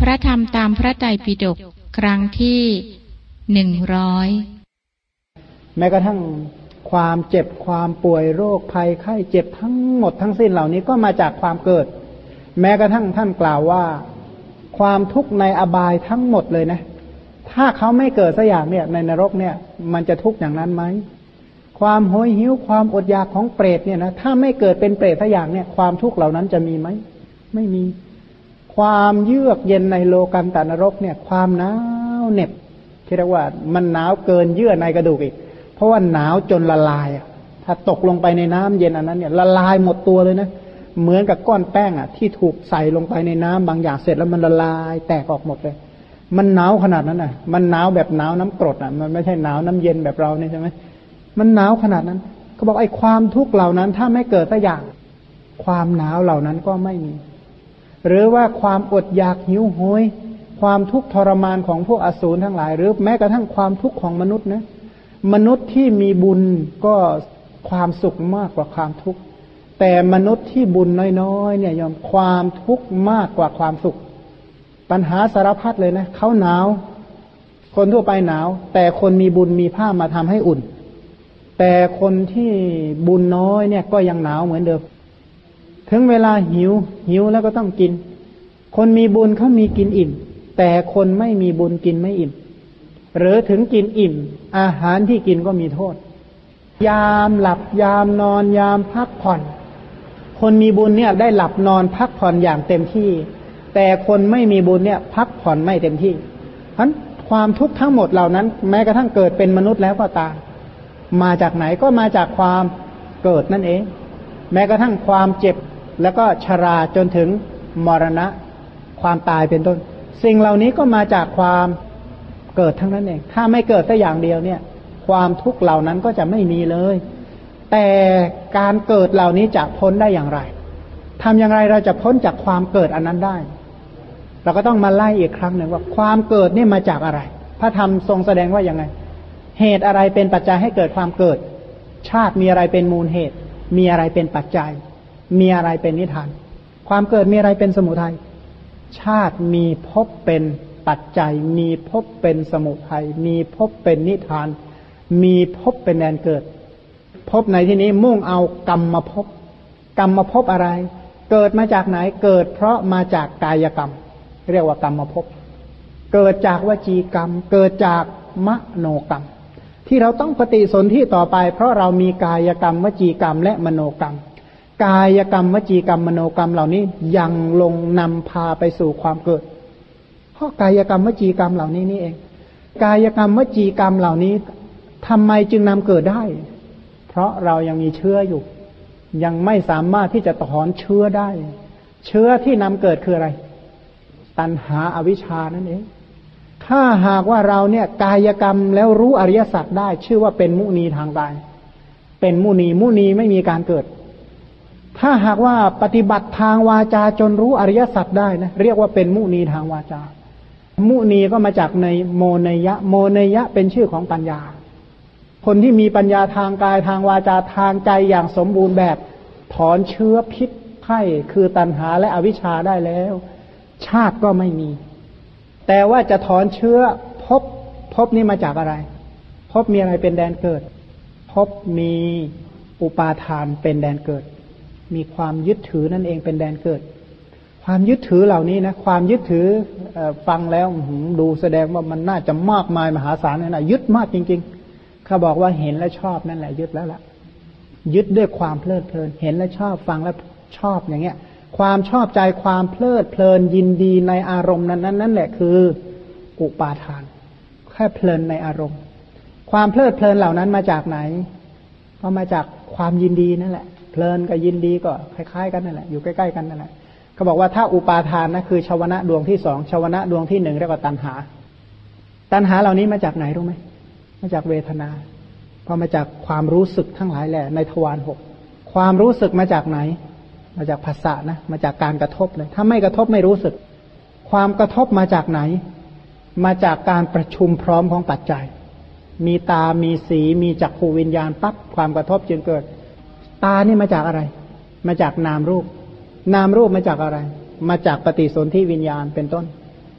พระธรรมตามพระไตรปิฎกครั้งที่100แม้กระทั่งความเจ็บความป่วยโรคภัยไข้เจ็บทั้งหมดทั้งสิ้นเหล่านี้ก็มาจากความเกิดแม้กระทั่งท่านกล่าวว่าความทุกข์ในอบายทั้งหมดเลยนะถ้าเขาไม่เกิดสักอย่างเนี่ยในนรกเนี่ยมันจะทุกข์อย่างนั้นไหมความโหยหิวความอดอยากของเปรตเนี่ยนะถ้าไม่เกิดเป็นเปรตสักอย่างเนี่ยความทุกข์เหล่านั้นจะมีไหมไม่มีความเยือกเย็นในโลกันตนรกเนี่ยความหนาวเหน็บที่เรียกว่ามันหนาวเกินเยื่อในกระดูกอีกเพราะว่าหนาวจนละลายถ้าตกลงไปในน้ำเย็นอันนั้นเนี่ยละลายหมดตัวเลยนะเหมือนกับก้อนแป้งที่ถูกใส่ลงไปในน้ำบางอย่างเสร็จแล้วมันละลายแตกออกหมดเลยมันหนาวขนาดนั้นมันหนาวแบบหนาวน้ำกรดมันไม่ใช่หนาวน้ำเย็นแบบเราเนี่ยใช่ไหมมันหนาวขนาดนั้นเขาบอกไอ้ความทุกข์เหล่านั้นถ้าไม่เกิดสักอย่างความหนาวเหล่านั้นก็ไม่มีหรือว่าความอดอยากหิวโหยความทุกข์ทรมานของพวกอสูรทั้งหลายหรือแม้กระทั่งความทุกข์ของมนุษย์นะมนุษย์ที่มีบุญก็ความสุขมากกว่าความทุกข์แต่มนุษย์ที่บุญน้อยๆเนี่ยยอมความทุกข์มากกว่าความสุขปัญหาสารพัดเลยนะเขาหนาวคนทั่วไปหนาวแต่คนมีบุญมีผ้ามาทำให้อุ่นแต่คนที่บุญน้อยเนี่ยก็ยังหนาวเหมือนเดิมถึงเวลาหิวแล้วก็ต้องกินคนมีบุญเขามีกินอิ่มแต่คนไม่มีบุญกินไม่อิ่มหรือถึงกินอิ่มอาหารที่กินก็มีโทษยามหลับยามนอนยามพักผ่อนคนมีบุญเนี่ยได้หลับนอนพักผ่อนอย่างเต็มที่แต่คนไม่มีบุญเนี่ยพักผ่อนไม่เต็มที่เพราะฉะนั้นความทุกข์ทั้งหมดเหล่านั้นแม้กระทั่งเกิดเป็นมนุษย์แล้วก็ตามมาจากไหนก็มาจากความเกิดนั่นเองแม้กระทั่งความเจ็บแล้วก็ชราจนถึงมรณะความตายเป็นต้นสิ่งเหล่านี้ก็มาจากความเกิดทั้งนั้นเองถ้าไม่เกิดแต่อย่างเดียวเนี่ยความทุกข์เหล่านั้นก็จะไม่มีเลยแต่การเกิดเหล่านี้จะพ้นได้อย่างไรทำอย่างไรเราจะพ้นจากความเกิดอันนั้นได้เราก็ต้องมาไล่อีกครั้งหนึ่งว่าความเกิดนี่มาจากอะไรพระธรรมทรงแสดงว่ายังไงเหตุอะไรเป็นปัจจัยให้เกิดความเกิดชาติมีอะไรเป็นมูลเหตุมีอะไรเป็นปัจจัยมีอะไรเป็นนิทานความเกิดมีอะไรเป็นสมุทัยชาติมีภพเป็นปัจจัยมีภพเป็นสมุทัยมีภพเป็นนิทานมีภพเป็นแดนเกิดภพในที่นี้มุ่งเอากรรมมาภพกรรมมาภพอะไรเกิดมาจากไหนเกิดเพราะมาจากกายกรรมเรียกว่ากรรมมาภพเกิดจากวจีกรรมเกิดจากมโนกรรมที่เราต้องปฏิสนธิต่อไปเพราะเรามีกายกรรมวจีกรรมและมโนกรรมกายกรรมวจีกรรมมโนกรรมเหล่านี้ยังลงนำพาไปสู่ความเกิดเพราะกายกรรมวจีกรรมเหล่านี้นี่เองกายกรรมวจีกรรมเหล่านี้ทำไมจึงนำเกิดได้เพราะเรายังมีเชื้ออยู่ยังไม่สามารถที่จะถอนเชื้อได้เชื้อที่นำเกิดคืออะไรตัณหาอวิชชานั่นเองถ้าหากว่าเราเนี่ยกายกรรมแล้วรู้อริยสัจได้ชื่อว่าเป็นมุนีทางกายเป็นมุนีไม่มีการเกิดถ้าหากว่าปฏิบัติทางวาจาจนรู้อริยสัจได้นะเรียกว่าเป็นมุนีทางวาจามุนีก็มาจากในโมเนยะโมเนยะเป็นชื่อของปัญญาคนที่มีปัญญาทางกายทางวาจาทางใจอย่างสมบูรณ์แบบถอนเชื้อพิษไข้คือตัณหาและอวิชชาได้แล้วชาติก็ไม่มีแต่ว่าจะถอนเชื้อภพนี้มาจากอะไรภพมีอะไรเป็นแดนเกิดภพมีอุปาทานเป็นแดนเกิดมีความยึดถือนั่นเองเป็นแดนเกิดความยึดถือเหล่านี้นะความยึดถือฟังแล้วดูแสดงว่ามันน่าจะมากมายมหาศาลนะยึดมากจริงๆเขาบอกว่าเห็นและชอบนั่นแหละยึดแล้วล่ะยึดด้วยความเพลิดเพลินเห็นและชอบฟังและชอบอย่างเงี้ยความชอบใจความเพลิดเพลินยินดีในอารมณ์นั้นนั่นแหละคืออุปาทานแค่เพลินในอารมณ์ความเพลิดเพลินเหล่านั้นมาจากไหนก็มาจากความยินดีนั่นแหละเพลินกับยินดีก็คล้ายๆกันนั่นแหละอยู่ใกล้ๆกันนั่นแหละเขาบอกว่าถ้าอุปาทานนะคือชวนะดวงที่สองชวนะดวงที่หนึ่งเรียกว่าตัณหาเหล่านี้มาจากไหนรู้ไหมมาจากเวทนาเพราะมาจากความรู้สึกทั้งหลายแหละในทวารหกความรู้สึกมาจากไหนมาจากภาษานะมาจากการกระทบเลยถ้าไม่กระทบไม่รู้สึกความกระทบมาจากไหนมาจากการประชุมพร้อมของปัจจัยมีตามีสีมีจักขูวิญญาณปั๊บความกระทบจึงเกิดตานี่มาจากอะไรมาจากนามรูปมาจากอะไรมาจากปฏิสนธิวิญญาณเป็นต้น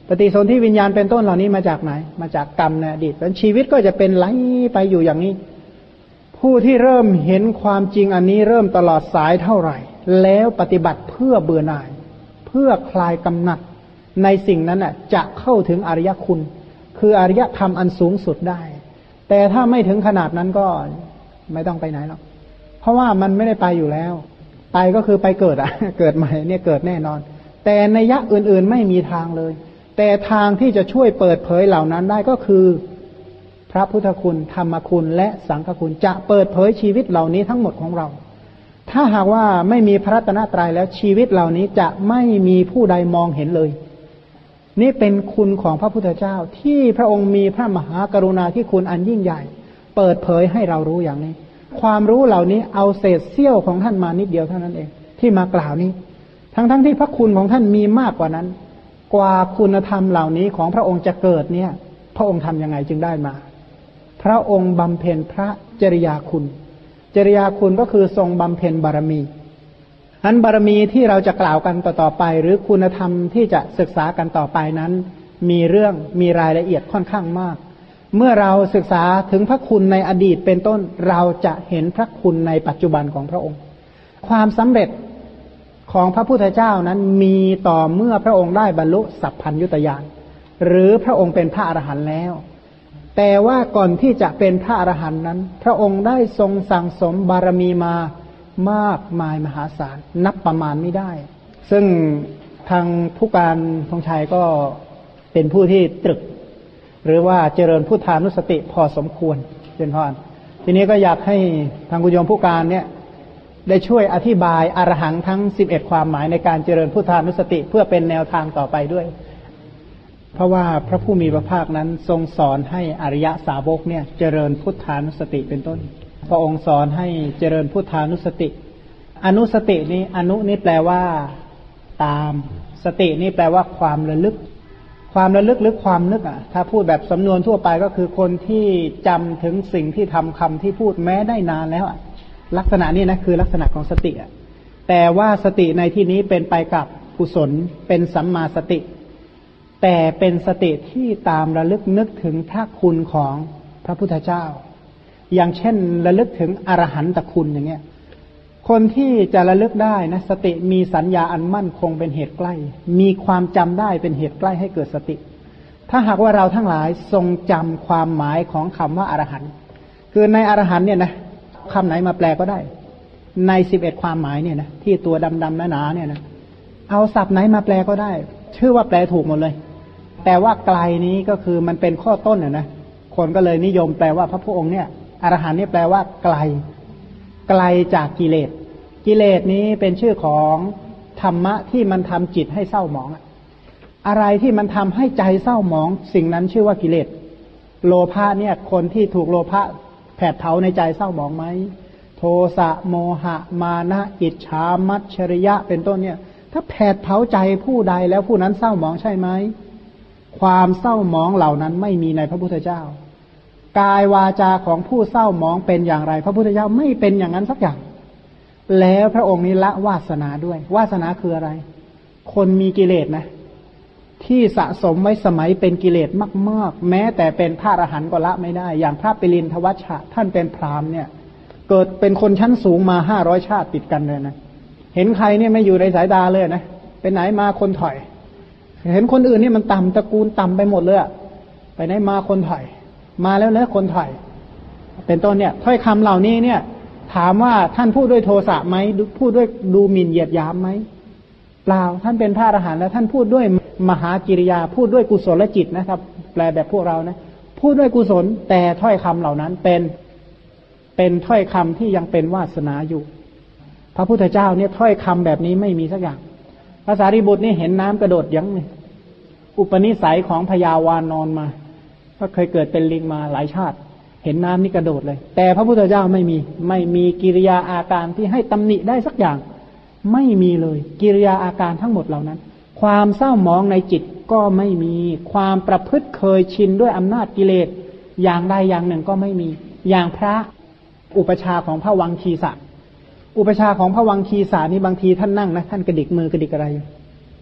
ปฏิสนธิวิญญาณเป็นต้นเหล่านี้มาจากไหนมาจากกรรมในอดีตเพราะชีวิตก็จะเป็นไหลไปอยู่อย่างนี้ผู้ที่เริ่มเห็นความจริงอันนี้เริ่มตลอดสายเท่าไหร่แล้วปฏิบัติเพื่อเบื่อหน่ายเพื่อคลายกำหนัดในสิ่งนั้นน่ะจะเข้าถึงอริยคุณคืออริยธรรมอันสูงสุดได้แต่ถ้าไม่ถึงขนาดนั้นก็ไม่ต้องไปไหนหรอกเพราะว่ามันไม่ได้ไปอยู่แล้วไปก็คือไปเกิดเกิดใหม่เนี่ยเกิดแน่นอนแต่ในยะอื่นๆไม่มีทางเลยแต่ทางที่จะช่วยเปิดเผยเหล่านั้นได้ก็คือพระพุทธคุณธรรมคุณและสังฆคุณจะเปิดเผยชีวิตเหล่านี้ทั้งหมดของเราถ้าหากว่าไม่มีพระรัตนตรัยแล้วชีวิตเหล่านี้จะไม่มีผู้ใดมองเห็นเลยนี่เป็นคุณของพระพุทธเจ้าที่พระองค์มีพระมหากรุณาธิคุณอันยิ่งใหญ่เปิดเผยให้เรารู้อย่างนี้ความรู้เหล่านี้เอาเศษเสี้ยวของท่านมานิดเดียวเท่านั้นเองที่มากล่าวนี้ทั้งที่พระคุณของท่านมีมากกว่านั้นกว่าคุณธรรมเหล่านี้ของพระองค์จะเกิดเนี่ยพระองค์ทำยังไงจึงได้มาพระองค์บำเพ็ญพระจริยาคุณจริยาคุณก็คือทรงบำเพ็ญบารมีอันบารมีที่เราจะกล่าวกันต่อไปหรือคุณธรรมที่จะศึกษากันต่อไปนั้นมีรายละเอียดค่อนข้างมากเมื่อเราศึกษาถึงพระคุณในอดีตเป็นต้นเราจะเห็นพระคุณในปัจจุบันของพระองค์ความสำเร็จของพระพุทธเจ้านั้นมีต่อเมื่อพระองค์ได้บรรลุสัพพัญญุตญาณหรือพระองค์เป็นพระอรหันต์แล้วแต่ว่าก่อนที่จะเป็นพระอรหันต์นั้นพระองค์ได้ทรงสั่งสมบารมีมามากมายมหาศาลนับประมาณไม่ได้ซึ่งทางผู้การธงชัยก็เป็นผู้ที่ตรึกหรือว่าเจริญพุทธานุสติพอสมควรเป็นพรทีนี้ก็อยากให้ทางคุณโยมผู้การเนี่ยได้ช่วยอธิบายอรหังทั้ง11ความหมายในการเจริญพุทธานุสติเพื่อเป็นแนวทางต่อไปด้วยเพราะว่าพระผู้มีพระภาคนั้นทรงสอนให้อริยสาวกเนี่ยเจริญพุทธานุสติเป็นต้นพระองค์สอนให้เจริญพุทธานุสติอนุสตินี้อนุนี่แปลว่าตามสตินี่แปลว่าความระลึกความระลึกหรือความนึกถ้าพูดแบบสำนวนทั่วไปก็คือคนที่จำถึงสิ่งที่ทำคำที่พูดแม้ได้นานแล้วลักษณะนี้นะคือลักษณะของสติแต่ว่าสติในที่นี้เป็นไปกับกุศลเป็นสัมมาสติแต่เป็นสติที่ตามระลึกนึกถึงพระคุณของพระพุทธเจ้าอย่างเช่นระลึกถึงอรหันตคุณอย่างเงี้ยคนที่จะระลึกได้นะสติมีสัญญาอันมั่นคงเป็นเหตุใกล้มีความจำได้เป็นเหตุใกล้ให้เกิดสติถ้าหากว่าเราทั้งหลายทรงจำความหมายของคำว่าอรหันต์คือในอรหันต์เนี่ยนะคำไหนมาแปลก็ได้ใน11ความหมายเนี่ยนะที่ตัวดำๆหนาๆเนี่ยนะเอาศัพท์ไหนมาแปลก็ได้ชื่อว่าแปลถูกหมดเลยแต่ว่าไกลนี้ก็คือมันเป็นข้อต้นนะคนก็เลยนิยมแปลว่าพระพุทธองค์เนี่ยอรหันต์นี่แปลว่าไกลจากกิเลสกิเลสนี้เป็นชื่อของธรรมะที่มันทำจิตให้เศร้าหมองอะไรที่มันทำให้ใจเศร้าหมองสิ่งนั้นชื่อว่ากิเลสโลภะเนี่ยคนที่ถูกโลภะแผดเผาในใจเศร้าหมองไหมโทสะโมหะมานะอิจฉามัจฉริยะเป็นต้นเนี่ยถ้าแผดเผาใจผู้ใดแล้วผู้นั้นเศร้าหมองใช่ไหมความเศร้าหมองเหล่านั้นไม่มีในพระพุทธเจ้ากายวาจาของผู้เศร้าหมองเป็นอย่างไรพระพุทธเจ้าไม่เป็นอย่างนั้นสักอย่างแล้วพระองค์นี้ละวาสนาด้วยวาสนาคืออะไรคนมีกิเลสนะที่สะสมไว้สมัยเป็นกิเลสมากๆแม้แต่เป็นพระอรหันต์ก็ละไม่ได้อย่างพระปิลินทวัชชะท่านเป็นพราหมณ์เนี่ยเกิดเป็นคนชั้นสูงมา500ชาติติดกันเลยนะเห็นใครเนี่ยไม่อยู่ในสายตาเลยนะเป็นไหนมาคนถอยเห็นคนอื่นนี่มันต่ำตระกูลต่ำไปหมดเลยไปไหนมาคนถอยมาแล้วเนอะคนถอยเป็นต้นเนี่ยถ้อยคำเหล่านี้เนี่ยถามว่าท่านพูดด้วยโทสะไหมพูดด้วยดูหมิ่นเหยียดหยามไหมเปล่าท่านเป็นพระอรหันต์แล้วท่านพูดด้วยมหากิริยาพูดด้วยกุศลจิตนะครับแปลแบบพวกเรานะพูดด้วยกุศลแต่ถ้อยคำเหล่านั้นเป็นถ้อยคำที่ยังเป็นวาสนาอยู่พระพุทธเจ้าเนี่ยถ้อยคำแบบนี้ไม่มีสักอย่างพระสารีบุตรนี่เห็นน้ำกระโดดยั้งเลยอุปนิสัยของพญาวานอนมาก็เคยเกิดเป็นลิงมาหลายชาติเห็นน้ำนี่กระโดดเลยแต่พระพุทธเจ้าไม่มีกิริยาอาการที่ให้ตำหนิได้สักอย่างไม่มีเลยกิริยาอาการทั้งหมดเหล่านั้นความเศร้าหมองในจิตก็ไม่มีความประพฤติเคยชินด้วยอำนาจกิเลสอย่างใดอย่างหนึ่งก็ไม่มีอย่างพระอุปชาของพระวังคีสะอุปชาของพระวังคีสานี่บางทีท่านนั่งนะท่านกระดิกมือกระดิกอะไร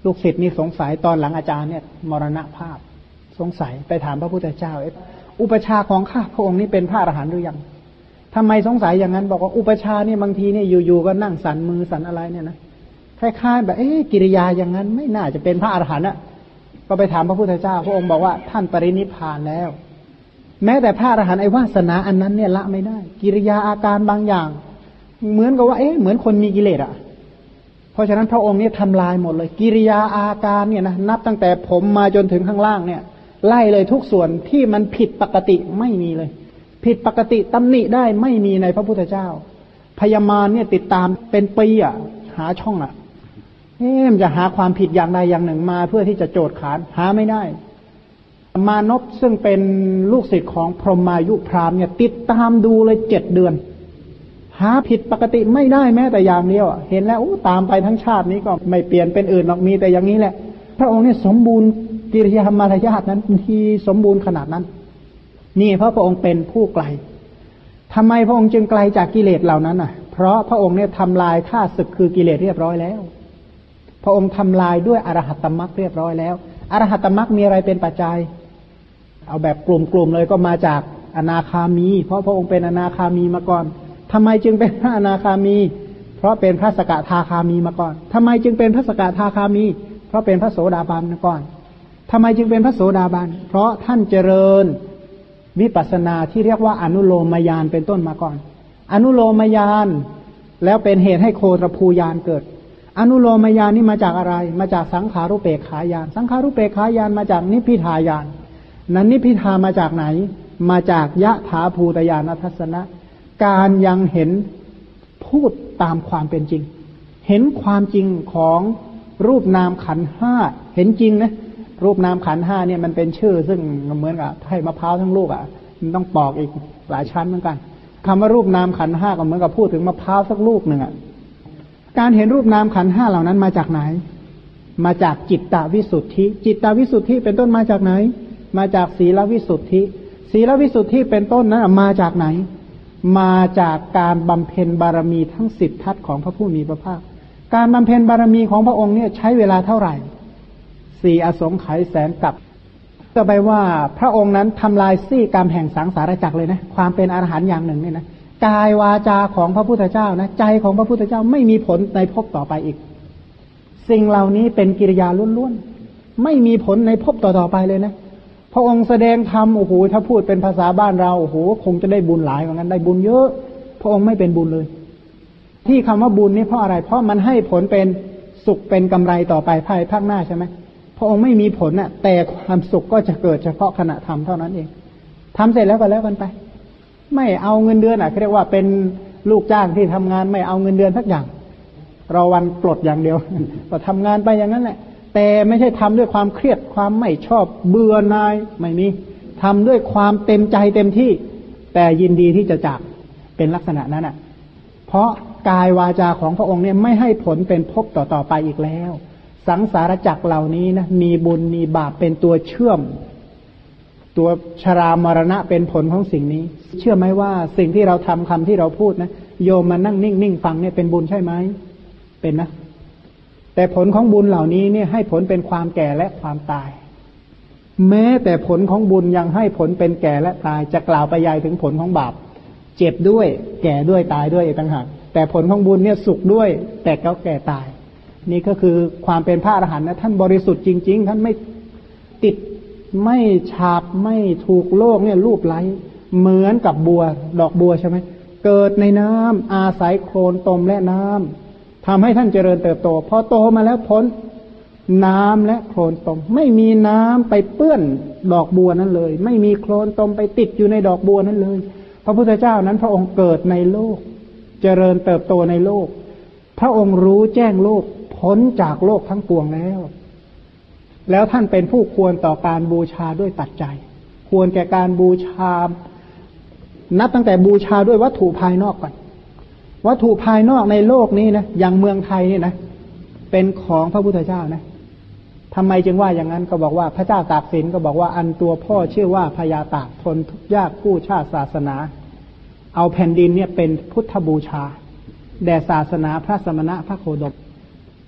ลูกศิษย์นี่สงสัยตอนหลังอาจารย์เนี่ยมรณภาพสงสัยไปถามพระพุทธเจ้าอุปชาของข้าพระองค์นี่เป็นพระอรหันต์หรือยังทำไมสงสัยอย่างนั้นบอกว่าอุปชานี่บางทีเนี่ยอยู่ๆก็นั่งสั่นมือสั่นอะไรเนี่ยนะคล้ายๆแบบกิริยาอย่างนั้นไม่น่าจะเป็นพระอรหันต์อ่ะก็ไปถามพระพุทธเจ้าพระองค์บอกว่าท่านปรินิพพานแล้วแม้แต่พระอรหันต์ไอ้วาสนาอันนั้นเนี่ยละไม่ได้กิริยาอาการบางอย่างเหมือนกับว่าเหมือนคนมีกิเลสอ่ะเพราะฉะนั้นพระองค์เนี่ยทำลายหมดเลยกิริยาอาการเนี่ยนะนับตั้งแต่ผมมาจนถึงข้างล่างเนี่ยไล่เลยทุกส่วนที่มันผิดปกติไม่มีเลยผิดปกติตำหนิได้ไม่มีในพระพุทธเจ้าพญามารเนี่ยติดตามเป็นปีอ่ะหาช่องอ่ะมันจะหาความผิดอย่างใดอย่างหนึ่งมาเพื่อที่จะโจทย์ขานหาไม่ได้มานพซึ่งเป็นลูกศิษย์ของพรหมายุพราหมณ์เนี่ยติดตามดูเลย7 เดือนหาผิดปกติไม่ได้แม้แต่อย่างเดียวเห็นแล้วตามไปทั้งชาตินี้ก็ไม่เปลี่ยนเป็นอื่นหรอกมีแต่อย่างนี้แหละพระองค์เนี่ยสมบูรณ์กิริยามารยาทนั้นที่สมบูรณ์ขนาดนั้นนี่เพราะพระองค์เป็นผู้ไกลทำไมพระองค์จึงไกลจากกิเลสเหล่านั้นเพราะพระองค์เนี่ยทำลายข้าศึกคือกิเลสเรียบร้อยแล้วพระองค์ทำลายด้วยอรหัตตมรรคเรียบร้อยแล้วอรหัตตมรรคมีอะไรเป็นปัจจัยเอาแบบกลุ่มๆเลยก็มาจากอนาคามีเพราะพระองค์เป็นอนาคามีมาก่อนทำไมจึงเป็นพระอนาคามีเพราะเป็นพระสกทาคามีมาก่อนทำไมจึงเป็นพระสกทาคามีเพราะเป็นพระโสดาบันมาก่อนทำไมจึงเป็นพระโสดาบันเพราะท่านเจริญวิปัสสนาที่เรียกว่าอนุโลมญาณเป็นต้นมาก่อนอนุโลมญาณแล้วเป็นเหตุให้โคตรภูญาณเกิดอนุโลมญาณนี่มาจากอะไรมาจากสังขารุปเปกขายานสังขารุปเปกขายานมาจากนิพพิทายานนั้นนิพพิทามาจากไหนมาจากยะถาภูตญาณทัสสนะการยังเห็นพูดตามความเป็นจริงเห็นความจริงของรูปนามขันธ์ห้าเห็นจริงนะรูปนามขันธ์ห้าเนี่ยมันเป็นชื่อซึ่งเหมือนกับให้มะพร้าวทั้งลูกมันต้องปอกอีกหลายชั้นเหมือนกันคำว่ารูปนามขันธ์ห้าก็เหมือนกับพูดถึงมะพร้าวสักลูกหนึ่งการเห็นรูปนามขันธ์ห้าเหล่านั้นมาจากไหนมาจากจิตตวิสุทธิจิตตวิสุทธิเป็นต้นมาจากไหนมาจากศีลวิสุทธิศีลวิสุทธิเป็นต้นนั้นมาจากไหนมาจากการบำเพ็ญบารมีทั้ง10 ทัศของพระผู้มีพระภาคการบำเพ็ญบารมีของพระองค์เนี่ยใช้เวลาเท่าไหร่4 อสงไขยแสนกับก็แปลว่าพระองค์นั้นทำลายซี่กรรมแห่งสังสารวัฏเลยนะความเป็นอรหันต์อย่างหนึ่งเนี่ยนะกายวาจาของพระพุทธเจ้านะใจของพระพุทธเจ้าไม่มีผลในภพต่อไปอีกสิ่งเหล่านี้เป็นกิริยาล้วนๆไม่มีผลในภพต่อๆไปเลยนะพระองค์แสดงธรรมโอ้โหถ้าพูดเป็นภาษาบ้านเราโอ้โหคงจะได้บุญหลายเหมือนกันได้บุญเยอะพระองค์ไม่เป็นบุญเลยที่คำว่าบุญนี่เพราะอะไรเพราะมันให้ผลเป็นสุขเป็นกำไรต่อไปภายภาคหน้าใช่ไหมพระองค์ไม่มีผลน่ะแต่ความสุขก็จะเกิดเฉพาะขณะทำเท่านั้นเองทำเสร็จแล้วก็แล้วกันไปไม่เอาเงินเดือนเรียกว่าเป็นลูกจ้างที่ทำงานไม่เอาเงินเดือนสักอย่างรอวันปลดอย่างเดียวก็ทำงานไปอย่างนั้นแหละแต่ไม่ใช่ทำด้วยความเครียดความไม่ชอบเบื่อหน่ายไม่มีทำด้วยความเต็มใจเต็มที่แต่ยินดีที่จะจากเป็นลักษณะนั้นเพราะกายวาจาของพระองค์เนี่ยไม่ให้ผลเป็นภพต่อไปอีกแล้วสังสารวัฏเหล่านี้นะมีบุญมีบาปเป็นตัวเชื่อมตัวชรามรณะเป็นผลของสิ่งนี้เชื่อไหมว่าสิ่งที่เราทำคำที่เราพูดนะโยมมานั่งนิ่งๆฟังเนี่ยเป็นบุญใช่ไหมเป็นนะแต่ผลของบุญเหล่านี้เนี่ยให้ผลเป็นความแก่และความตายแม้แต่ผลของบุญยังให้ผลเป็นแก่และตายจะกล่าวไปยายถึงผลของบาปเจ็บด้วยแก่ด้วยตายด้วยต่างหากแต่ผลของบุญเนี่ยสุขด้วยแต่ก็แก่ตายนี่ก็คือความเป็นพระอรหันต์นะท่านบริสุทธิ์จริงๆท่านไม่ติดไม่ฉาบไม่ถูกโลกเนี่ยลูบไล้เหมือนกับบัวดอกบัวใช่ไหมเกิดในน้ำอาศัยโคลนตมและน้ำทำให้ท่านเจริญเติบโตพอโตมาแล้วพ้นน้ำและโคลนตมไม่มีน้ำไปเปื้อนดอกบัวนั้นเลยไม่มีโคลนตมไปติดอยู่ในดอกบัวนั้นเลยพระพุทธเจ้านั้นพระองค์เกิดในโลกเจริญเติบโตในโลกพระองค์รู้แจ้งโลกพ้นจากโลกทั้งปวงแล้วท่านเป็นผู้ควรต่อการบูชาด้วยปัจจัยควรแก่การบูชานับตั้งแต่บูชาด้วยวัตถุภายนอกก่อนวัตถุภายนอกในโลกนี้นะอย่างเมืองไทยนี่นะเป็นของพระพุทธเจ้านะทำไมจึงว่าอย่างนั้นก็บอกว่าพระเจ้าตากสินก็บอกว่าอันตัวพ่อชื่อว่าพญาตากทนทุกข์ยากกู้ชาติศาสนาเอาแผ่นดินเนี่ยเป็นพุทธบูชาแด่ศาสนาพระสมณะพระโคดม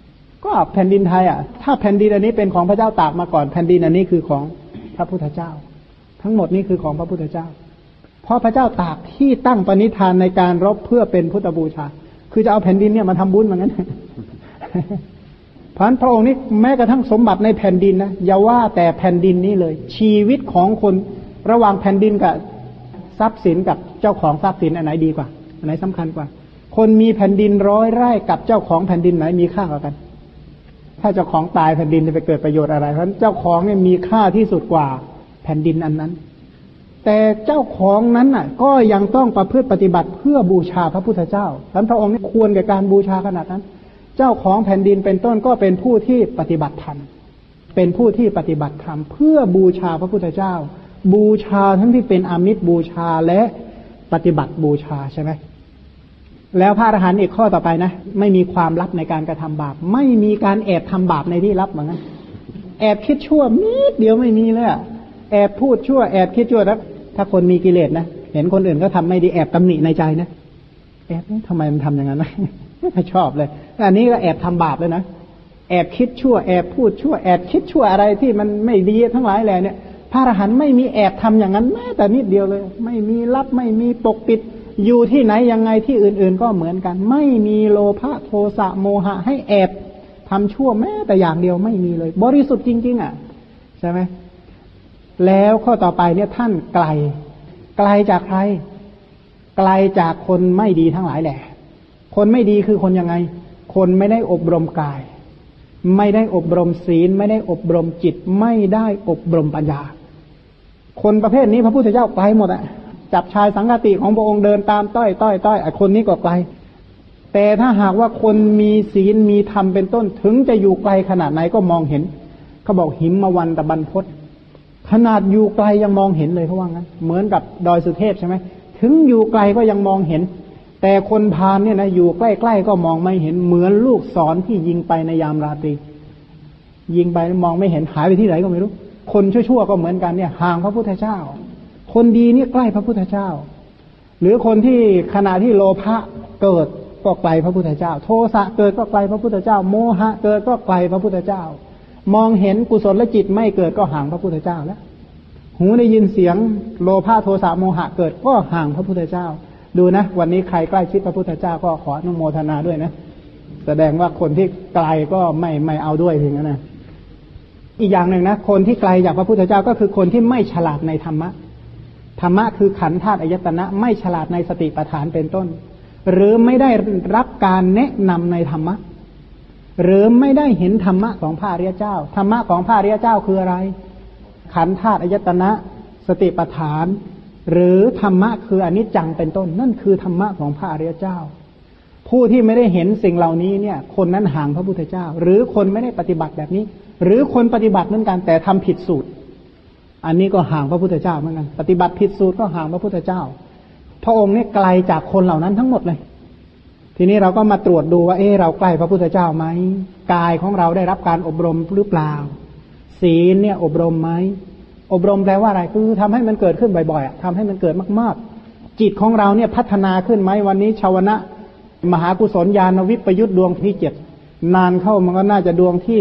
ก็แผ่นดินไทยถ้าแผ่นดินอันนี้เป็นของพระเจ้าตากมาก่อนแผ่นดินอันนี้คือของพระพุทธเจ้าทั้งหมดนี้คือของพระพุทธเจ้าเพราะพระเจ้าตากที่ตั้งปณิธานในการรบเพื่อเป็นพุทธบูชาคือจะเอาแผ่นดินเนี่ยมาทำบุญเหมือนกันเพราะฉะนั้นพระองค์นี้แม้กระทั่งสมบัติในแผ่นดินนะอย่าว่าแต่แผ่นดินนี้เลยชีวิตของคนระหว่างแผ่นดินกับทรัพย์สินกับเจ้าของทรัพย์สินอันไหนดีกว่าอันไหนสำคัญกว่าคนมีแผ่นดิน100 ไร่กับเจ้าของแผ่นดินไหนมีค่ากว่ากันถ้าเจ้าของตายแผ่นดินจะไปเกิดประโยชน์อะไรเพราะเจ้าของเนี่ยมีค่าที่สุดกว่าแผ่นดินอันนั้นแต่เจ้าของนั้นก็ยังต้องประพฤติปฏิบัติเพื่อบูชาพระพุทธเจ้าท่านพระองค์นี่ควรแก่การบูชาขนาดนั้นเจ้าของแผ่นดินเป็นต้นก็เป็นผู้ที่ปฏิบัติธรรมเป็นผู้ที่ปฏิบัติธรรมเพื่อบูชาพระพุทธเจ้าบูชาทั้งที่เป็นอามิตรบูชาและปฏิบัติบูชาใช่ไหมแล้วพระอรหันต์อีกข้อต่อไปนะไม่มีความลับในการกระทำบาปไม่มีการแอบทำบาปในที่ลับเหมือนกันแอบคิดชั่วนิดเดียวไม่มีเลยแอบพูดชั่วแอบคิดชั่วแล้วถ้าคนมีกิเลสนะเห็นคนอื่นก็ทำไม่ดีแอบตำหนิในใจนะแอบทำไมมันทำอย่างนั้นนะไม่ชอบเลยอันนี้ก็แอบทำบาปเลยนะแอบคิดชั่วแอบพูดชั่วแอบคิดชั่วอะไรที่มันไม่ดีทั้งหลายแหล่เนี่ยพระอรหันต์ไม่มีแอบทำอย่างนั้นแม้แต่นิดเดียวเลยไม่มีลับไม่มีปกปิดอยู่ที่ไหนยังไงที่อื่นๆก็เหมือนกันไม่มีโลภะโทสะโมหะให้แอบทำชั่วแม้แต่อย่างเดียวไม่มีเลยบริสุทธิ์จริงๆใช่ไหมแล้วข้อต่อไปเนี่ยท่านไกลจากใครไกลจากคนไม่ดีทั้งหลายแหละคนไม่ดีคือคนยังไงคนไม่ได้อบรมกายไม่ได้อบรมศีลไม่ได้อบรมจิตไม่ได้อบรมปัญญาคนประเภทนี้พระพุทธเจ้าไกลหมดจับชายสังฆติของพระองค์เดินตามต้อยคนนี้ก็ไกลแต่ถ้าหากว่าคนมีศีลมีธรรมเป็นต้นถึงจะอยู่ไกลขนาดไหนก็มองเห็นเขาบอกหิมวันตะบันพศขนาดอยู่ไกลยังมองเห็นเลยเขาว่างั้นเหมือนกับดอยสุเทพใช่ไหมถึงอยู่ไกลก็ยังมองเห็นแต่คนพาลเนี่ยนะอยู่ใกล้ๆก็มองไม่เห็นเหมือนลูกศรที่ยิงไปในยามราตรียิงไปมองไม่เห็นหายไปที่ไหนก็ไม่รู้คนชั่วๆก็เหมือนกันเนี่ยห่างพระพุทธเจ้าคนดีนี่ใกล้พระพุทธเจ้าหรือคนที่ขณะที่โลภะเกิดก็ไกลพระพุทธเจ้าโทสะเกิดก็ไกลพระพุทธเจ้าโมหะเกิดก็ไกลพระพุทธเจ้ามองเห็นกุศลและจิตไม่เกิดก็ห่างพระพุทธเจ้าแล้วหูได้ยินเสียงโลภะโทสะโมหะเกิดก็ห่างพระพุทธเจ้าดูนะวันนี้ใครใกล้ชิดพระพุทธเจ้าก็ขออนุโมทนาด้วยนะแสดงว่าคนที่ไกลก็ไม่เอาด้วยถึงนะอีกอย่างหนึ่งนะคนที่ไกลจากพระพุทธเจ้าก็คือคนที่ไม่ฉลาดในธรรมะธรรมะคือขันธ์ธาตุอายตนะไม่ฉลาดในสติปัฏฐานเป็นต้นหรือไม่ได้รับการแนะนำในธรรมะหรือไม่ได้เห็นธรรมะของพระอริยเจ้าธรรมะของพระอริยเจ้าคืออะไรขันธ์ธาตุอายตนะสติปัฏฐานหรือธรรมะคืออนิจจังเป็นต้นนั่นคือธรรมะของพระอริยเจ้าผู้ที่ไม่ได้เห็นสิ่งเหล่านี้เนี่ยคนนั้นห่างพระพุทธเจ้าหรือคนไม่ได้ปฏิบัติแบบนี้หรือคนปฏิบัติเหมือนกันแต่ทำผิดสูตรอันนี้ก็ห่างพระพุทธเจ้าเหมือนกันปฏิบัติผิดสูตรก็ห่างพระพุทธเจ้าพระองค์เนี่ยไกลจากคนเหล่านั้นทั้งหมดเลยทีนี้เราก็มาตรวจดูว่าเราใกล้พระพุทธเจ้าไหมกายของเราได้รับการอบรมหรือเปล่าศีลเนี่ยอบรมไหมอบรมแปลว่าอะไรคือทำให้มันเกิดขึ้นบ่อยๆทำให้มันเกิดมากๆจิตของเราเนี่ยพัฒนาขึ้นไหมวันนี้ชาวนะมหากุศลญาณวิปยุตดวงที่7นานเข้ามันก็น่าจะดวงที่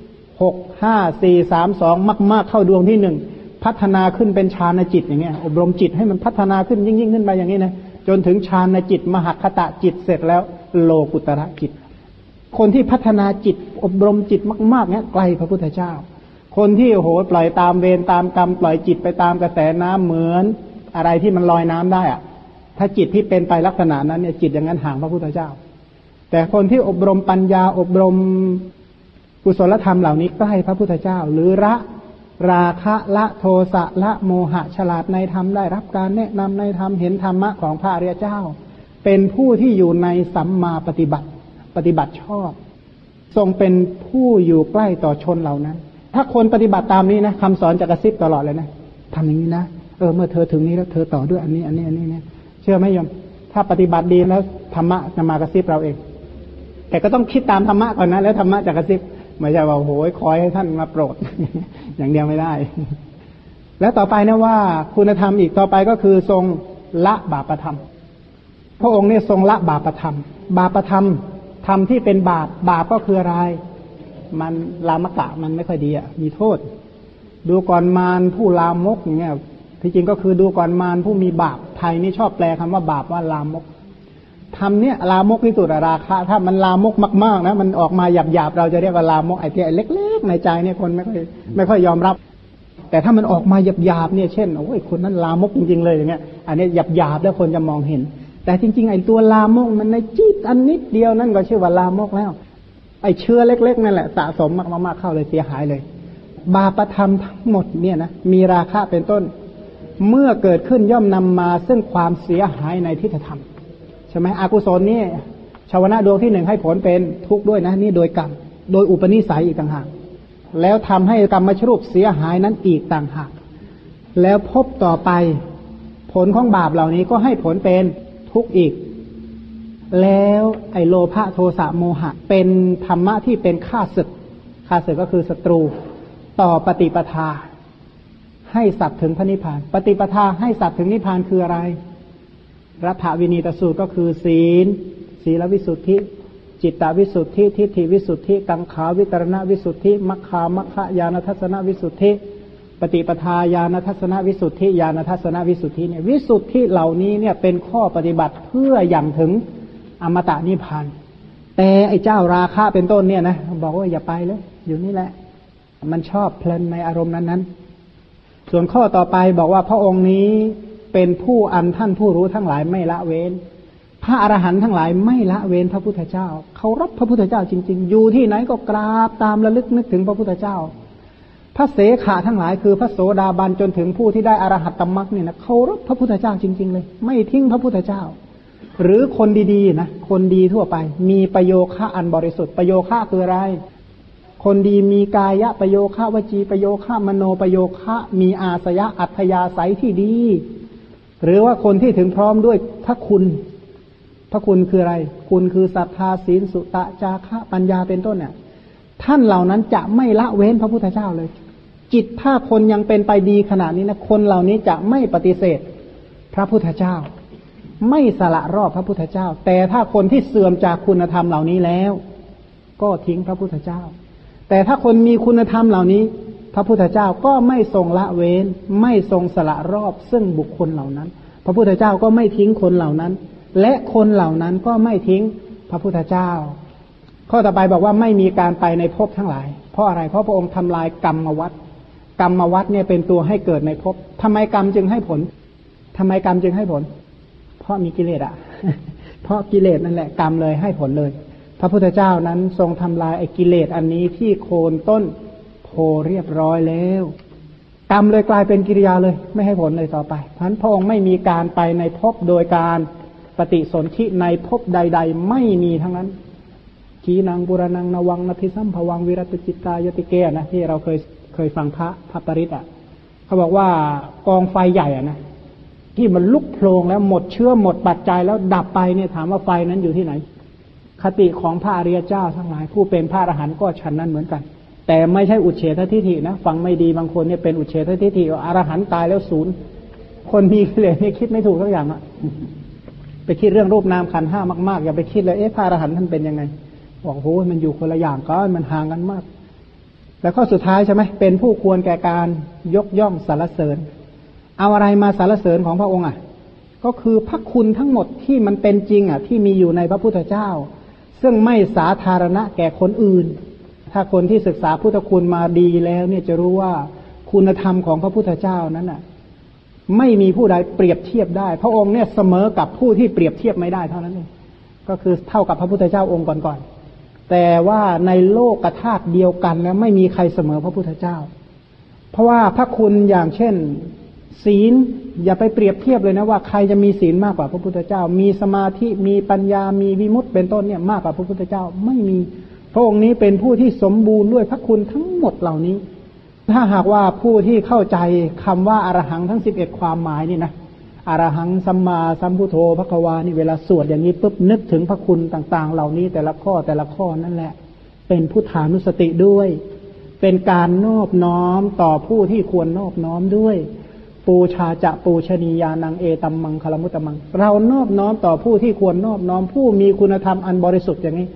6 5 4 3 2มากๆเข้าดวงที่1พัฒนาขึ้นเป็นฌานจิตอย่างเงี้ยอบรมจิตให้มันพัฒนาขึ้นยิ่งขึ้นไปอย่างนี้นะจนถึงฌานจิตมหคตะจิตเสร็จแล้วโลกุตระจิตคนที่พัฒนาจิตอบรมจิตมากๆเนี่ยไกลพระพุทธเจ้าคนที่โอ้โหปล่อยตามเวรตามกรรมปล่อยจิตไปตามกระแสน้ำเหมือนอะไรที่มันลอยน้ำได้ถ้าจิตที่เป็นไปลักษณะนั้นเนี่ยจิตอย่างนั้นห่างพระพุทธเจ้าแต่คนที่อบรมปัญญาอบรมกุศลธรรมเหล่านี้ใกล้พระพุทธเจ้าหรือละราคะละโทสะละโมหะฉลาดในธรรมได้รับการแนะนำในธรรมเห็นธรรมะของพระอริยเจ้าเป็นผู้ที่อยู่ในสัมมาปฏิบัติชอบทรงเป็นผู้อยู่ใกล้ต่อชนเหล่านั้นถ้าคนปฏิบัติตามนี้นะคำสอนจะกระซิบตลอดเลยนะทำอย่างนี้นะเมื่อเธอถึงนี้แล้วเธอต่อด้วยอันนี้นะเชื่อไหมโยมถ้าปฏิบัติดีแล้วธรรมะจะมากระซิบเราเองแต่ก็ต้องคิดตามธรรมะก่อนนะแล้วธรรมะจะกระซิบไม่ใช่ว่าโอ้ยคอยให้ท่านมาโปรด อย่างเดียวไม่ได้แล้วต่อไปนะว่าคุณธรรมอีกต่อไปก็คือทรงละบาปธรรมพระองค์เนี่ยทรงละบาปธรรมบาปธรรมธรรมที่เป็นบาปก็คืออะไรมันลามกะมันไม่ค่อยดีอ่ะมีโทษดูก่อนมารผู้ลามกอย่างเงี้ยที่จริงก็คือดูก่อนมารผู้มีบาปไทยนี่ชอบแปลคำว่าบาปว่าลามกทำเนี่ยลามกที่สุดราคะถ้ามันลามกมากๆนะมันออกมาหยาบๆเราจะเรียกว่าลามกไอ้ที่เล็กๆในใจเนี่ยคนไม่ค่อยยอมรับแต่ถ้ามันออกมาหยาบๆเนี่ยเช่นโอ้ยคนนั้นลามกจริงๆเลยอย่างเงี้ยอันนี้หยาบๆแล้วคนจะมองเห็นแต่จริงๆไอ้ตัวลามกมันในจี๊ดอันนิดเดียวนั่นก็ชื่อว่าลามกแล้วไอ้เชื้อเล็กๆนั่นแหละสะสมมากๆเข้าเลยเสียหายเลยบาปธรรมทั้งหมดเนี่ยนะมีราคะเป็นต้นเมื่อเกิดขึ้นย่อมนำมาซึ่งความเสียหายในทิฏฐธรรมใช่ไหมอกุศลนี่ชาวนะดวงที่หนึ่งให้ผลเป็นทุกข์ด้วยนะนี่โดยกรรมโดยอุปนิสัยอีกต่างหากแล้วทำให้กรรมชรูปเสียหายนั้นอีกต่างหากแล้วพบต่อไปผลของบาปเหล่านี้ก็ให้ผลเป็นทุกข์อีกแล้วไอโลภะโทสะโมหะเป็นธรรมะที่เป็นข้าศึกก็คือศัตรูต่อปฏิปทาให้สัตว์ถึงพระนิพพานปฏิปทาให้สัตว์ถึงนิพพานคืออะไรรัฐวินีตสูตรก็คือศีลวิสุทธิจิตตวิสุทธิทิฏฐิวิสุทธิกังขาวิตรณวิสุทธิมัคคามัคคญาณทัศนวิสุทธิปฏิปทาญาณทัศนวิสุทธิญาณทัศนวิสุทธิเนี่ยวิสุทธิเหล่านี้เนี่ยเป็นข้อปฏิบัติเพื่ออย่างถึงอมตะนิพพานแต่ไอ้เจ้าราคะเป็นต้นเนี่ยนะบอกว่าอย่าไปเลยอยู่นี่แหละมันชอบเพลินในอารมณ์นั้นๆส่วนข้อต่อไปบอกว่าพระองค์นี้เป็นผู้อันท่านผู้รู้ทั้งหลายไม่ละเว้นพระอรหันต์ทั้งหลายไม่ละเว้นพระพุทธเจ้าเคารพพระพุทธเจ้าจริงๆอยู่ที่ไหนก็กราบตามระลึกนึกถึงพระพุทธเจ้าพระเสขะทั้งหลายคือพระโสดาบันจนถึงผู้ที่ได้อรหัตตมรรคเนี่ยนะเคารพพระพุทธเจ้าจริงๆเลยไม่ทิ้งพระพุทธเจ้าหรือคนดีๆนะคนดีทั่วไปมีประโยคะอันบริสุทธิ์ประโยคะคืออะไรคนดีมีกายะประโยคะวจีประโยคะมโนประโยคะมีอาสยะอัธยาศัยที่ดีหรือว่าคนที่ถึงพร้อมด้วยพระคุณคืออะไรคุณคือศรัทธาศีลสุตะจาคะปัญญาเป็นต้นเนี่ยท่านเหล่านั้นจะไม่ละเว้นพระพุทธเจ้าเลยจิตถ้าคนยังเป็นไปดีขนาดนี้นะคนเหล่านี้จะไม่ปฏิเสธพระพุทธเจ้าไม่สละรอบพระพุทธเจ้าแต่ถ้าคนที่เสื่อมจากคุณธรรมเหล่านี้แล้วก็ทิ้งพระพุทธเจ้าแต่ถ้าคนมีคุณธรรมเหล่านี้พระพุทธเจ้าก็ไม่ทรงละเว้นไม่ทรงสละรอบซึ่งบุคคลเหล่านั้นพระพุทธเจ้าก็ไม่ทิ้งคนเหล่านั้นและคนเหล่านั้นก็ไม่ทิ้งพระพุทธเจ้าข้อต่อไปบอกว่าไม่มีการไปในภพทั้งหลายเพราะอะไรเพราะพระองค์ทำลายกรรมวัฏเนี่ยเป็นตัวให้เกิดในภพทำไมกรรมจึงให้ผลเพราะมีกิเลสอ่ะ เพราะกิเลสนั่นแหละกรรมเลยให้ผลเลยพระพุทธเจ้านั้นทรงทำลายไอ้กิเลสอันนี้ที่โคนต้นโพเรียบร้อยแล้วกรรมเลยกลายเป็นกิริยาเลยไม่ให้ผลเลยต่อไปเพราะฉะนั้นพระองค์ไม่มีการไปในภพโดยการปฏิสนธิในภพใดๆไม่มีทั้งนั้นขีนังปุรนังนวังนทิสัมภวังวิรัตจิตตายติเกนะที่เราเคยฟังพระปริตอ่ะเขาบอกว่ากองไฟใหญ่อ่ะนะที่มันลุกโผล่แล้วหมดเชื้อหมดปัจจัยแล้วดับไปเนี่ยถามว่าไฟนั้นอยู่ที่ไหนคติของพระอริยเจ้าทั้งหลายผู้เป็นพระอรหันต์ก็ฉันนั้นเหมือนกันแต่ไม่ใช่อุเฉททิฏฐินะฟังไม่ดีบางคนเนี่ยเป็นอุเฉททิฏฐิอรหันต์ตายแล้วศูนย์คนมีกิเลสนี่คิดไม่ถูกสักอย่างอ่ะไปคิดเรื่องรูปนามขันธ์ห้ามากๆอย่าไปคิดเลยพระอรหันต์ท่านเป็นยังไงบอกโหมันอยู่คนละอย่างกันมันห่างกันมากแล้วข้อสุดท้ายใช่ไหมเป็นผู้ควรแก่การยกย่องสรรเสริญเอาอะไรมาสรรเสริญของพระองค์อ่ะก็คือพระคุณทั้งหมดที่มันเป็นจริงอ่ะที่มีอยู่ในพระพุทธเจ้าซึ่งไม่สาธารณะแก่คนอื่นถ้าคนที่ศึกษาพุทธคุณมาดีแล้วเนี่ยจะรู้ว่าคุณธรรมของพระพุทธเจ้านั้นอ่ะไม่มีผู้ใดเปรียบเทียบได้พระองค์เนี่ยเสมอกับผู้ที่เปรียบเทียบไม่ได้เท่านั้นเองก็คือเท่ากับพระพุทธเจ้าองค์ก่อนๆแต่ว่าในโลกธาตุเดียวกันแล้วไม่มีใครเสมอพระพุทธเจ้าเพราะว่าพระคุณอย่างเช่นศีลอย่าไปเปรียบเทียบเลยนะว่าใครจะมีศีลมากกว่าพระพุทธเจ้ามีสมาธิมีปัญญามีวิมุตติเป็นต้นเนี่ยมากกว่าพระพุทธเจ้าไม่มีพระองค์นี้เป็นผู้ที่สมบูรณ์ด้วยพระคุณทั้งหมดเหล่านี้ถ้าหากว่าผู้ที่เข้าใจคำว่าอรหังทั้ง11ความหมายนี่นะอรหังสัมมาสัมพุทโธภควานี่เวลาสวดอย่างนี้ปุ๊บนึกถึงพระคุณต่างๆเหล่านี้แต่ละข้อนั่นแหละเป็นพุทธานุสติด้วยเป็นการนอบน้อมต่อผู้ที่ควรนอบน้อมด้วยปูชาจะปูชนียานังเอตัมมังคลมุตตมังเรานอบน้อมต่อผู้ที่ควรนอบน้อมผู้มีคุณธรรมอันบริสุทธิ์อย่างนี้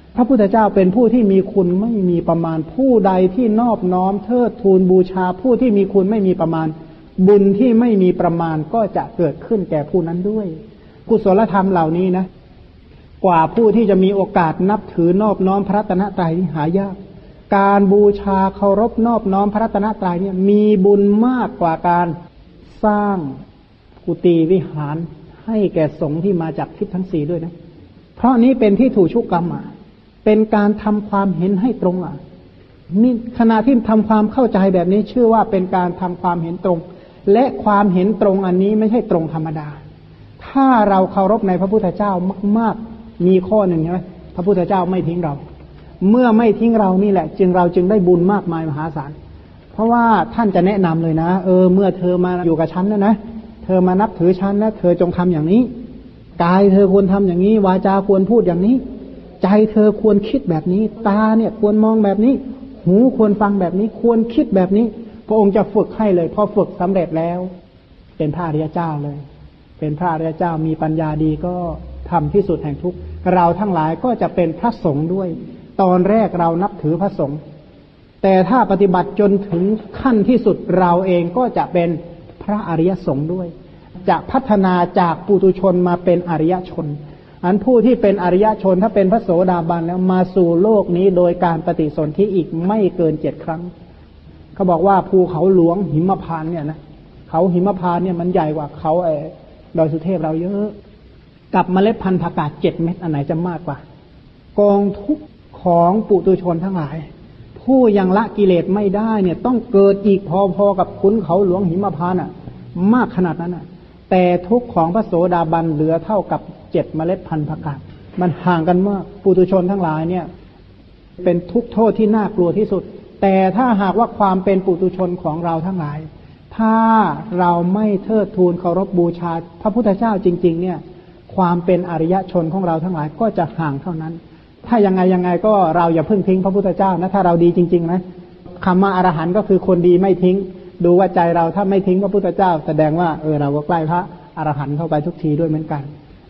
พระพุทธเจ้าเป็นผู้ที่มีคุณไม่มีประมาณผู้ใดที่นอบน้อมเทิดทูนบูชาผู้ที่มีคุณไม่มีประมาณบุญที่ไม่มีประมาณก็จะเกิดขึ้นแก่ผู้นั้นด้วยกุศลธรรมเหล่านี้นะกว่าผู้ที่จะมีโอกาสนับถือนอบน้อมพระรัตนตรัยนี่หายากการบูชาเคารพนอบน้อมพระรัตนตรัยเนี่ยมีบุญมากกว่าการสร้างกุฏิวิหารให้แก่สงฆ์ที่มาจากทิศทั้งสี่ด้วยนะเพราะนี้เป็นที่ถูกชุกกรรมเป็นการทำความเห็นให้ตรงนี่ขณะที่ทำความเข้าใจแบบนี้ชื่อว่าเป็นการทำความเห็นตรงและความเห็นตรงอันนี้ไม่ใช่ตรงธรรมดาถ้าเราเคารพในพระพุทธเจ้ามากๆมีข้อหนึ่งใช่ไหมพระพุทธเจ้าไม่ทิ้งเราเมื่อไม่ทิ้งเรานี่แหละเราจึงได้บุญมากมายมหาศาลเพราะว่าท่านจะแนะนำเลยนะเมื่อเธอมาอยู่กับฉันนะเธอมานับถือฉันนะเธอจงทำอย่างนี้กายเธอควรทำอย่างนี้วาจาควรพูดอย่างนี้ใจเธอควรคิดแบบนี้ตาเนี่ยควรมองแบบนี้หูควรฟังแบบนี้ควรคิดแบบนี้พระองค์จะฝึกให้เลยพอฝึกสำเร็จแล้วเป็นพระอริยเจ้าเลยเป็นพระอริยเจ้ามีปัญญาดีก็ทำที่สุดแห่งทุกข์เราทั้งหลายก็จะเป็นพระสงฆ์ด้วยตอนแรกเรานับถือพระสงฆ์แต่ถ้าปฏิบัติจนถึงขั้นที่สุดเราเองก็จะเป็นพระอริยสงฆ์ด้วยจะพัฒนาจากปุถุชนมาเป็นอริยชนอันผู้ที่เป็นอริยชนถ้าเป็นพระโสดาบันแล้วมาสู่โลกนี้โดยการปฏิสนธิอีกไม่เกิน7 ครั้งเขาบอกว่าภูเขาหลวงหิมพานต์เนี่ยนะเขาหิมพานต์เนี่ยมันใหญ่กว่าเขาดอยสุเทพเราเยอะกับเมล็ดพันธุ์ผักกาด7 เม็ดอันไหนจะมากกว่ากองทุกข์ของปุถุชนทั้งหลายผู้ยังละกิเลสไม่ได้เนี่ยต้องเกิดอีกพอๆกับขุนเขาหลวงหิมพานต์มากขนาดนั้นแต่ทุกข์ของพระโสดาบันเหลือเท่ากับ7 เมล็ดพันธุ์ผักกาดมันห่างกันมากปุถุชนทั้งหลายเนี่ยเป็นทุกข์โทษที่น่ากลัวที่สุดแต่ถ้าหากว่าความเป็นปุถุชนของเราทั้งหลายถ้าเราไม่เทิดทูนเคารพบูชาพระพุทธเจ้าจริงๆเนี่ยความเป็นอริยชนของเราทั้งหลายก็จะห่างเท่านั้นถ้ายังไงก็เราอย่าเพิ่งทิ้งพระพุทธเจ้านะถ้าเราดีจริงๆนะคำว่าอรหันต์ก็คือคนดีไม่ทิ้งดูว่าใจเราถ้าไม่ทิ้งพระพุทธเจ้าแสดงว่าเราก็ใกล้พระอรหันต์เข้าไปทุกทีด้วยเหมือนกัน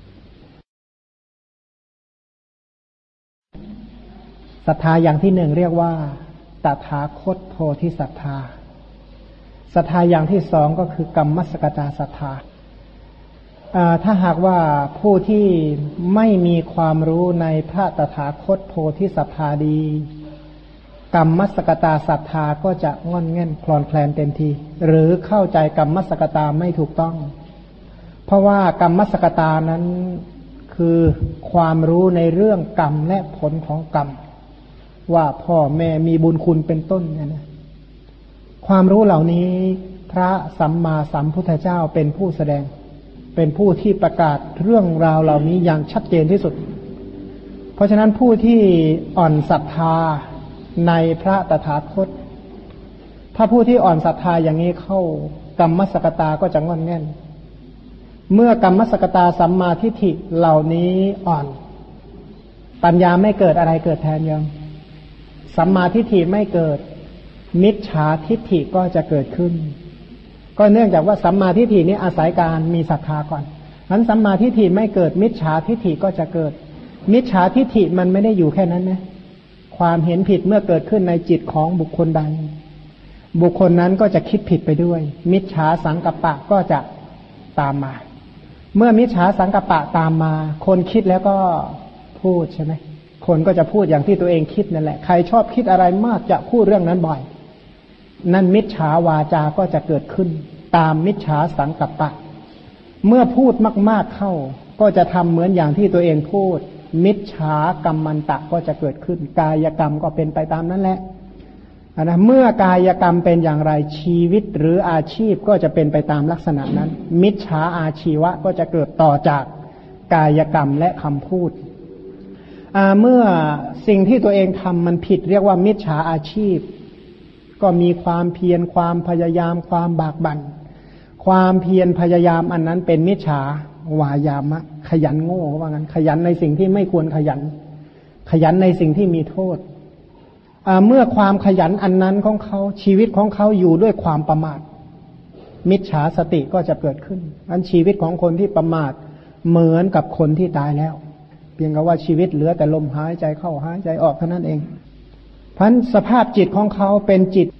ศรัทธาอย่างที่หนึ่งเรียกว่าตถาคตโพธิศรัทธาศรัทธาอย่างที่สองก็คือกรรมสกตาศรัทธาถ้าหากว่าผู้ที่ไม่มีความรู้ในพระตถาคตโพธิศรัทธาดีกรรมสกตาศรัทธาก็จะงอนแง่นคลอนแคลนเต็มทีหรือเข้าใจกรรมสกตาไม่ถูกต้องเพราะว่ากรรมสกตานั้นคือความรู้ในเรื่องกรรมและผลของกรรมว่าพ่อแม่มีบุญคุณเป็นต้นเนี่ยนะความรู้เหล่านี้พระสัมมาสัมพุทธเจ้าเป็นผู้แสดงเป็นผู้ที่ประกาศเรื่องราวเหล่านี้อย่างชัดเจนที่สุดเพราะฉะนั้นผู้ที่อ่อนศรัทธาในพระตถาคตถ้าผู้ที่อ่อนศรัทธาอย่างนี้เข้ากรรมสกตาก็จะงอนแง่นเมื่อกรรมสกตาสัมมาทิฏฐิเหล่านี้อ่อนปัญญาไม่เกิดอะไรเกิดแทนยังสัมมาทิฏฐิไม่เกิดมิจฉาทิฏฐิก็จะเกิดขึ้นก็เนื่องจากว่าสัมมาทิฏฐินี้อาศัยการมีศรัทธาก่อนนั้นสัมมาทิฏฐิไม่เกิดมิจฉาทิฏฐิก็จะเกิดมิจฉาทิฏฐิมันไม่ได้อยู่แค่นั้นนะความเห็นผิดเมื่อเกิดขึ้นในจิตของบุคคลใดบุคคลนั้นก็จะคิดผิดไปด้วยมิจฉาสังกัปปะก็จะตามมาเมื่อมิจฉาสังกัปปะตามมาคนคิดแล้วก็พูดใช่ไหมคนก็จะพูดอย่างที่ตัวเองคิดนั่นแหละใครชอบคิดอะไรมากจะพูดเรื่องนั้นบ่อยนั่นมิจฉาวาจาก็จะเกิดขึ้นตามมิจฉาสังกัปปะเมื่อพูดมากๆเข้าก็จะทำเหมือนอย่างที่ตัวเองพูดมิจฉากรรมันตะก็จะเกิดขึ้นกายกรรมก็เป็นไปตามนั้นแหละนะเมื่อกายกรรมเป็นอย่างไรชีวิตหรืออาชีพก็จะเป็นไปตามลักษณะนั้นมิจฉาอาชีวะก็จะเกิดต่อจากกายกรรมและคำพูดเมื่อสิ่งที่ตัวเองทำมันผิดเรียกว่ามิจฉาอาชีพก็มีความเพียรความพยายามความบากบั่นความเพียรพยายามอันนั้นเป็นมิจฉาวายามะขยันโง่ว่างั้นขยันในสิ่งที่ไม่ควรขยันขยันในสิ่งที่มีโทษเมื่อความขยันอันนั้นของเขาชีวิตของเขาอยู่ด้วยความประมาทมิจฉาสติก็จะเกิดขึ้นอันชีวิตของคนที่ประมาทเหมือนกับคนที่ตายแล้วเพียงแต่ว่าชีวิตเหลือแต่ลมหายใจเข้าหายใจออกเท่านั้นเองพันสภาพจิตของเขาเป็นจิต